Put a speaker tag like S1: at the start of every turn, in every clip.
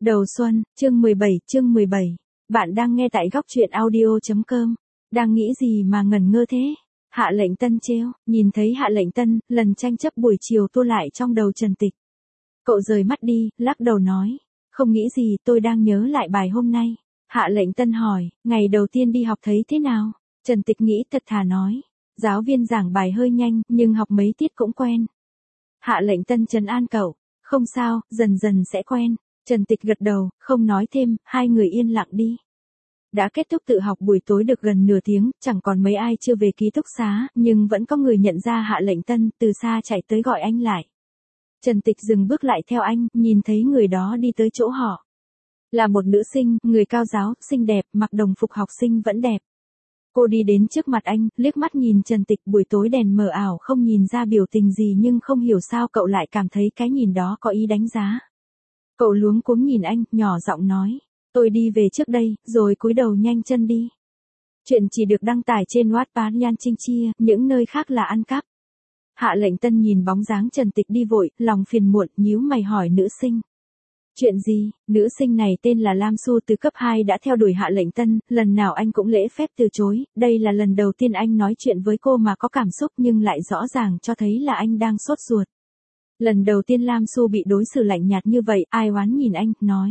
S1: Đầu xuân, chương 17. Bạn đang nghe tại góc truyện audio.com. Đang nghĩ gì mà ngẩn ngơ thế? Hạ Lệnh Tân trêu, nhìn thấy Hạ Lệnh Tân, lần tranh chấp buổi chiều tua lại trong đầu Trần Tịch. Cậu rời mắt đi, lắc đầu nói. Không nghĩ gì, tôi đang nhớ lại bài hôm nay. Hạ Lệnh Tân hỏi, ngày đầu tiên đi học thấy thế nào? Trần Tịch nghĩ thật thà nói. Giáo viên giảng bài hơi nhanh, nhưng học mấy tiết cũng quen. Hạ Lệnh Tân trấn an cậu. Không sao, dần dần sẽ quen. Trần Tịch gật đầu, không nói thêm, hai người yên lặng đi. Đã kết thúc tự học buổi tối được gần nửa tiếng, chẳng còn mấy ai chưa về ký túc xá, nhưng vẫn có người nhận ra Hạ Lệnh Tân, từ xa chạy tới gọi anh lại. Trần Tịch dừng bước lại theo anh, nhìn thấy người đó đi tới chỗ họ. Là một nữ sinh, người cao giáo, xinh đẹp, mặc đồng phục học sinh vẫn đẹp. Cô đi đến trước mặt anh, liếc mắt nhìn Trần Tịch, buổi tối đèn mờ ảo không nhìn ra biểu tình gì, nhưng không hiểu sao cậu lại cảm thấy cái nhìn đó có ý đánh giá. Cậu luống cuống nhìn anh, nhỏ giọng nói, tôi đi về trước đây, rồi cúi đầu nhanh chân đi. Chuyện chỉ được đăng tải trên Wattpad Nhan Trinh Chia, những nơi khác là ăn cắp. Hạ Lệnh Tân nhìn bóng dáng Trần Tịch đi vội, lòng phiền muộn, nhíu mày hỏi nữ sinh. Chuyện gì? Nữ sinh này tên là Lam Su, từ cấp 2 đã theo đuổi Hạ Lệnh Tân, lần nào anh cũng lễ phép từ chối, đây là lần đầu tiên anh nói chuyện với cô mà có cảm xúc, nhưng lại rõ ràng cho thấy là anh đang sốt ruột. Lần đầu tiên Lam Su bị đối xử lạnh nhạt như vậy, ai oán nhìn anh, nói.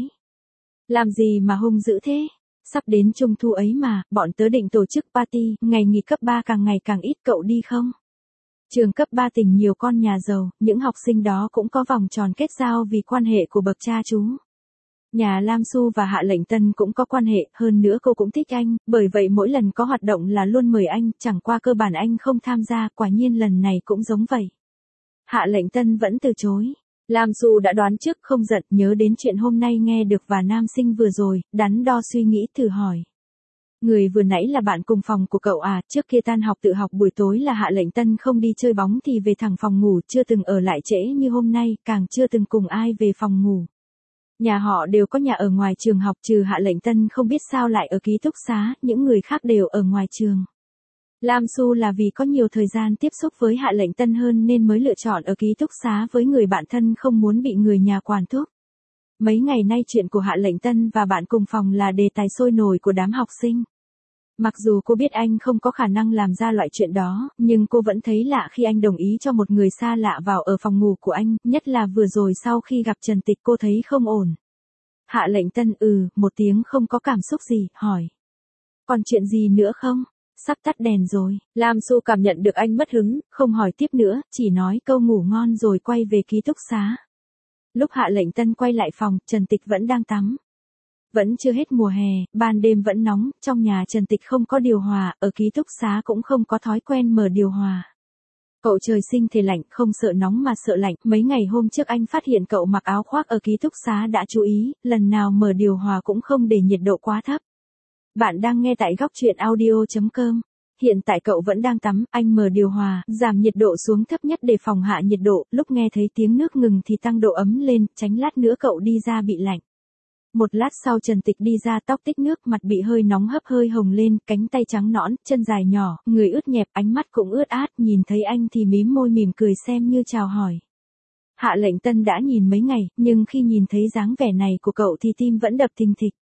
S1: Làm gì mà hung dữ thế? Sắp đến trung thu ấy mà, bọn tớ định tổ chức party, ngày nghỉ cấp 3 càng ngày càng ít, cậu đi không? Trường cấp 3 tỉnh nhiều con nhà giàu, những học sinh đó cũng có vòng tròn kết giao vì quan hệ của bậc cha chú. Nhà Lam Su và Hạ Lệnh Tân cũng có quan hệ, hơn nữa cô cũng thích anh, bởi vậy mỗi lần có hoạt động là luôn mời anh, chẳng qua cơ bản anh không tham gia, quả nhiên lần này cũng giống vậy. Hạ Lệnh Tân vẫn từ chối. Lam Su đã đoán trước, không giận, nhớ đến chuyện hôm nay nghe được và nam sinh vừa rồi, đắn đo suy nghĩ thử hỏi. Người vừa nãy là bạn cùng phòng của cậu à? Trước kia tan học tự học buổi tối là Hạ Lệnh Tân không đi chơi bóng thì về thẳng phòng ngủ, chưa từng ở lại trễ như hôm nay, càng chưa từng cùng ai về phòng ngủ. Nhà họ đều có nhà ở ngoài trường học, trừ Hạ Lệnh Tân không biết sao lại ở ký túc xá, những người khác đều ở ngoài trường. Lam Su là vì có nhiều thời gian tiếp xúc với Hạ Lệnh Tân hơn nên mới lựa chọn ở ký túc xá với người bạn thân, không muốn bị người nhà quản thúc. Mấy ngày nay chuyện của Hạ Lệnh Tân và bạn cùng phòng là đề tài sôi nổi của đám học sinh. Mặc dù cô biết anh không có khả năng làm ra loại chuyện đó, nhưng cô vẫn thấy lạ khi anh đồng ý cho một người xa lạ vào ở phòng ngủ của anh, nhất là vừa rồi sau khi gặp Trần Tịch cô thấy không ổn. Hạ Lệnh Tân một tiếng không có cảm xúc gì, hỏi. Còn chuyện gì nữa không? Sắp tắt đèn rồi. Lam Su cảm nhận được anh mất hứng, không hỏi tiếp nữa, chỉ nói câu ngủ ngon rồi quay về ký túc xá. Lúc Hạ Lệnh Tân quay lại phòng, Trần Tịch vẫn đang tắm. Vẫn chưa hết mùa hè, ban đêm vẫn nóng, trong nhà Trần Tịch không có điều hòa, ở ký túc xá cũng không có thói quen mở điều hòa. Cậu trời sinh thể lạnh, không sợ nóng mà sợ lạnh, mấy ngày hôm trước anh phát hiện cậu mặc áo khoác ở ký túc xá đã chú ý, lần nào mở điều hòa cũng không để nhiệt độ quá thấp. Bạn đang nghe tại góc truyện audio.com. Hiện tại cậu vẫn đang tắm, anh mở điều hòa, giảm nhiệt độ xuống thấp nhất để phòng hạ nhiệt độ, lúc nghe thấy tiếng nước ngừng thì tăng độ ấm lên, tránh lát nữa cậu đi ra bị lạnh. Một lát sau Trần Tịch đi ra, tóc tích nước, mặt bị hơi nóng hấp hơi hồng lên, cánh tay trắng nõn, chân dài nhỏ, người ướt nhẹp, ánh mắt cũng ướt át, nhìn thấy anh thì mím môi mỉm cười xem như chào hỏi. Hạ Lệnh Tân đã nhìn mấy ngày, nhưng khi nhìn thấy dáng vẻ này của cậu thì tim vẫn đập thình thịch.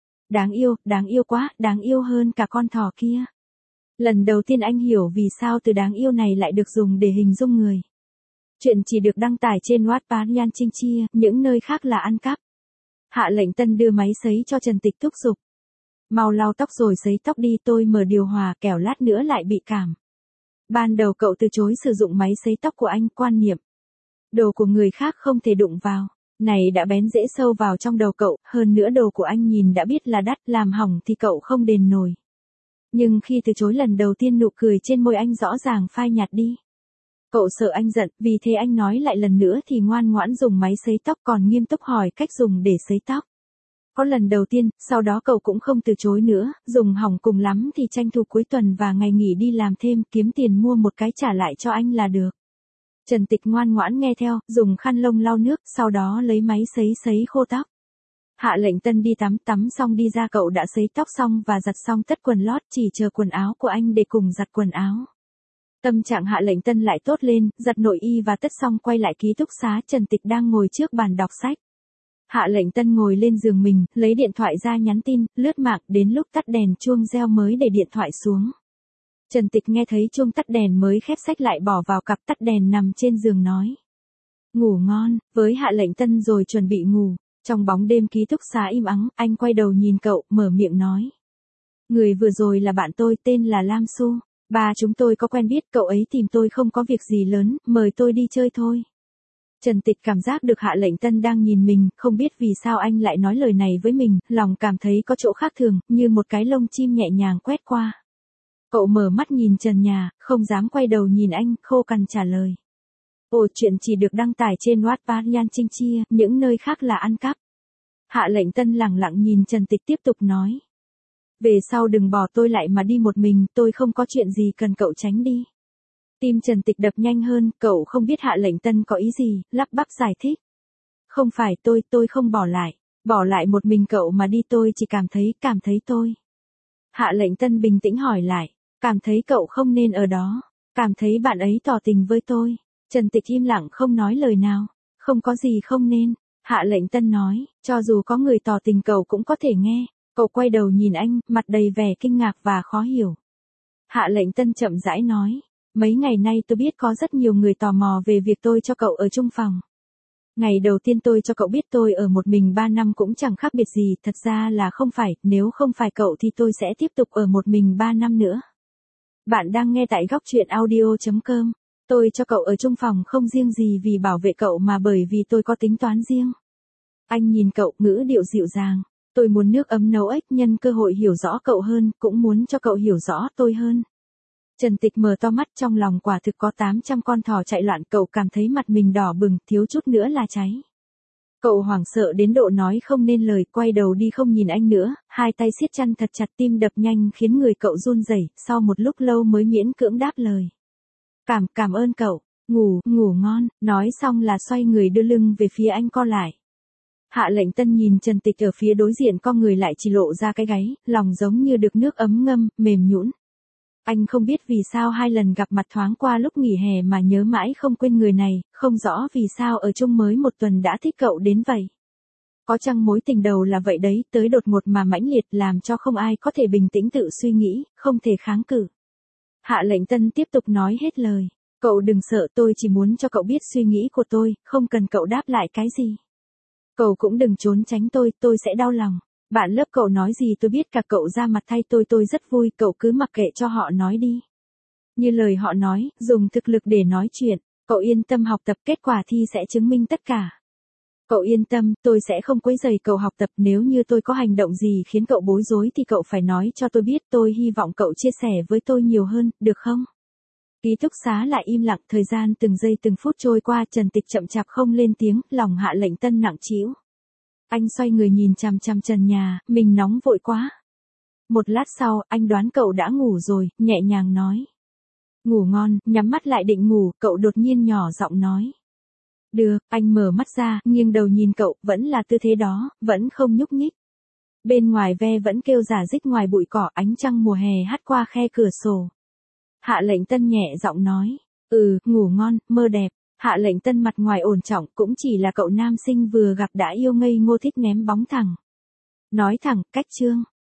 S1: Đáng yêu quá, đáng yêu hơn cả con thỏ kia. Lần đầu tiên anh hiểu vì sao từ đáng yêu này lại được dùng để hình dung người. Chuyện chỉ được đăng tải trên Wattpad Nhan Trinh Chia, những nơi khác là ăn cắp. Hạ Lệnh Tân đưa máy sấy cho Trần Tịch thúc giục. Mau lau tóc rồi sấy tóc đi, tôi mở điều hòa, kẻo lát nữa lại bị cảm. Ban đầu cậu từ chối sử dụng máy sấy tóc của anh, quan niệm. Đồ của người khác không thể đụng vào. Này đã bén rễ sâu vào trong đầu cậu, hơn nữa đồ của anh nhìn đã biết là đắt, làm hỏng thì cậu không đền nổi. Nhưng khi từ chối lần đầu tiên nụ cười trên môi anh rõ ràng phai nhạt đi. Cậu sợ anh giận, vì thế anh nói lại lần nữa thì ngoan ngoãn dùng máy sấy tóc, còn nghiêm túc hỏi cách dùng để sấy tóc. Có lần đầu tiên, sau đó cậu cũng không từ chối nữa, dùng hỏng cùng lắm thì tranh thủ cuối tuần và ngày nghỉ đi làm thêm, kiếm tiền mua một cái trả lại cho anh là được. Trần Tịch ngoan ngoãn nghe theo, dùng khăn lông lau nước, sau đó lấy máy sấy khô tóc. Hạ Lệnh Tân đi tắm xong đi ra, cậu đã sấy tóc xong và giặt xong tất quần lót, chỉ chờ quần áo của anh để cùng giặt quần áo. Tâm trạng Hạ Lệnh Tân lại tốt lên, giặt nội y và tất xong quay lại ký túc xá, Trần Tịch đang ngồi trước bàn đọc sách. Hạ Lệnh Tân ngồi lên giường mình, lấy điện thoại ra nhắn tin, lướt mạng, đến lúc tắt đèn chuông reo mới để điện thoại xuống. Trần Tịch nghe thấy chuông tắt đèn mới khép sách lại bỏ vào cặp, tắt đèn nằm trên giường nói. Ngủ ngon, với Hạ Lệnh Tân rồi chuẩn bị ngủ. Trong bóng đêm ký túc xá im ắng, anh quay đầu nhìn cậu, mở miệng nói. Người vừa rồi là bạn tôi, tên là Lam Xu. Ba chúng tôi có quen biết, cậu ấy tìm tôi không có việc gì lớn, mời tôi đi chơi thôi. Trần Tịch cảm giác được Hạ Lệnh Tân đang nhìn mình, không biết vì sao anh lại nói lời này với mình, lòng cảm thấy có chỗ khác thường, như một cái lông chim nhẹ nhàng quét qua. Cậu mở mắt nhìn trần nhà, không dám quay đầu nhìn anh, khô cằn trả lời. Ồ, chuyện chỉ được đăng tải trên Wattpad Nhan Trinh Chia, những nơi khác là ăn cắp. Hạ Lệnh Tân lẳng lặng nhìn Trần Tịch tiếp tục nói. Về sau đừng bỏ tôi lại mà đi một mình, tôi không có chuyện gì cần cậu tránh đi. Tim Trần Tịch đập nhanh hơn, cậu không biết Hạ Lệnh Tân có ý gì, lắp bắp giải thích. Không phải tôi không bỏ lại một mình cậu mà đi, tôi chỉ cảm thấy tôi. Hạ Lệnh Tân bình tĩnh hỏi lại, cảm thấy cậu không nên ở đó, cảm thấy bạn ấy tỏ tình với tôi. Trần Tịch im lặng không nói lời nào, không có gì không nên. Hạ Lệnh Tân nói, cho dù có người tỏ tình cậu cũng có thể nghe. Cậu quay đầu nhìn anh, mặt đầy vẻ kinh ngạc và khó hiểu. Hạ Lệnh Tân chậm rãi nói, mấy ngày nay tôi biết có rất nhiều người tò mò về việc tôi cho cậu ở chung phòng. Ngày đầu tiên tôi cho cậu biết tôi ở một mình 3 năm cũng chẳng khác biệt gì, thật ra là không phải, nếu không phải cậu thì tôi sẽ tiếp tục ở một mình 3 năm nữa. Bạn đang nghe tại góc truyện audio.com. Tôi cho cậu ở chung phòng không riêng gì vì bảo vệ cậu mà bởi vì tôi có tính toán riêng. Anh nhìn cậu, ngữ điệu dịu dàng. Tôi muốn nước ấm nấu ếch, nhân cơ hội hiểu rõ cậu hơn, cũng muốn cho cậu hiểu rõ tôi hơn. Trần Tịch mở to mắt, trong lòng quả thực có 800 con thỏ chạy loạn, cậu cảm thấy mặt mình đỏ bừng, thiếu chút nữa là cháy. Cậu hoảng sợ đến độ nói không nên lời, quay đầu đi không nhìn anh nữa, hai tay siết chăn thật chặt, tim đập nhanh khiến người cậu run rẩy, sau một lúc lâu mới miễn cưỡng đáp lời. Cảm ơn cậu, ngủ ngon, nói xong là xoay người đưa lưng về phía anh co lại. Hạ Lệnh Tân nhìn Trần Tịch ở phía đối diện co người lại chỉ lộ ra cái gáy, lòng giống như được nước ấm ngâm, mềm nhũn. Anh không biết vì sao 2 lần gặp mặt thoáng qua lúc nghỉ hè mà nhớ mãi không quên người này, không rõ vì sao ở chung mới 1 tuần đã thích cậu đến vậy. Có chăng mối tình đầu là vậy đấy, tới đột ngột mà mãnh liệt làm cho không ai có thể bình tĩnh tự suy nghĩ, không thể kháng cự. Hạ Lệnh Tân tiếp tục nói hết lời, cậu đừng sợ, tôi chỉ muốn cho cậu biết suy nghĩ của tôi, không cần cậu đáp lại cái gì. Cậu cũng đừng trốn tránh tôi sẽ đau lòng. Bạn lớp cậu nói gì tôi biết cả, cậu ra mặt thay tôi rất vui, cậu cứ mặc kệ cho họ nói đi. Như lời họ nói, dùng thực lực để nói chuyện, cậu yên tâm học tập, kết quả thi sẽ chứng minh tất cả. Cậu yên tâm, tôi sẽ không quấy rầy cậu học tập, nếu như tôi có hành động gì khiến cậu bối rối thì cậu phải nói cho tôi biết, tôi hy vọng cậu chia sẻ với tôi nhiều hơn, được không? Ký túc xá lại im lặng, thời gian từng giây từng phút trôi qua, Trần Tịch chậm chạp không lên tiếng, lòng Hạ Lệnh Tân nặng trĩu. Anh xoay người nhìn chằm chằm trần nhà, mình nóng vội quá. Một lát sau, anh đoán cậu đã ngủ rồi, nhẹ nhàng nói. Ngủ ngon, nhắm mắt lại định ngủ, cậu đột nhiên nhỏ giọng nói. Được, anh mở mắt ra, nghiêng đầu nhìn cậu, vẫn là tư thế đó, vẫn không nhúc nhích. Bên ngoài ve vẫn kêu rả rích ngoài bụi cỏ, ánh trăng mùa hè hắt qua khe cửa sổ. Hạ Lệnh Tân nhẹ giọng nói. Ngủ ngon, mơ đẹp. Hạ Lệnh Tân mặt ngoài ổn trọng, cũng chỉ là cậu nam sinh vừa gặp đã yêu ngây ngô thích ném bóng thẳng. Nói thẳng, cách chương.